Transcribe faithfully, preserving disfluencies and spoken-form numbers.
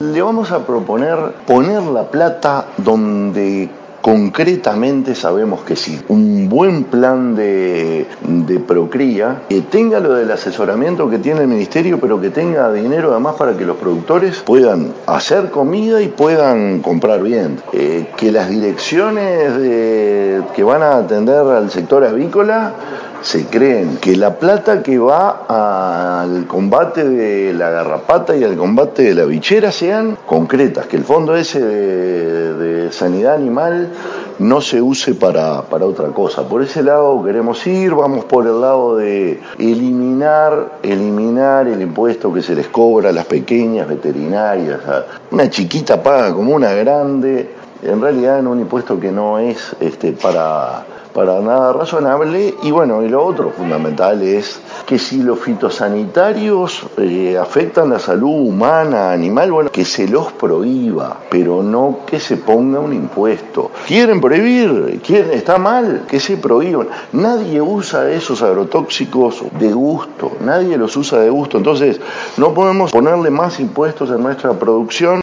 Le vamos a proponer poner la plata donde concretamente sabemos que sí. Un buen plan de, de procría, que tenga lo del asesoramiento que tiene el ministerio, pero que tenga dinero además para que los productores puedan hacer comida y puedan comprar bien. Eh, que las direcciones de, que van a atender al sector avícola se creen, que la plata que va al combate de la garrapata y al combate de la bichera sean concretas, que el fondo ese de, de sanidad animal no se use para, para otra cosa. Por ese lado queremos ir, vamos por el lado de eliminar, eliminar el impuesto que se les cobra a las pequeñas veterinarias. Una chiquita paga como una grande, en realidad en un impuesto que no es este, para... para nada razonable. Y bueno, y lo otro fundamental es que si los fitosanitarios eh, afectan la salud humana, animal, bueno, que se los prohíba, pero no que se ponga un impuesto. ¿Quieren prohibir? ¿Quieren? ¿Está mal? Que se prohíban. Nadie usa esos agrotóxicos de gusto, nadie los usa de gusto. Entonces, no podemos ponerle más impuestos en nuestra producción.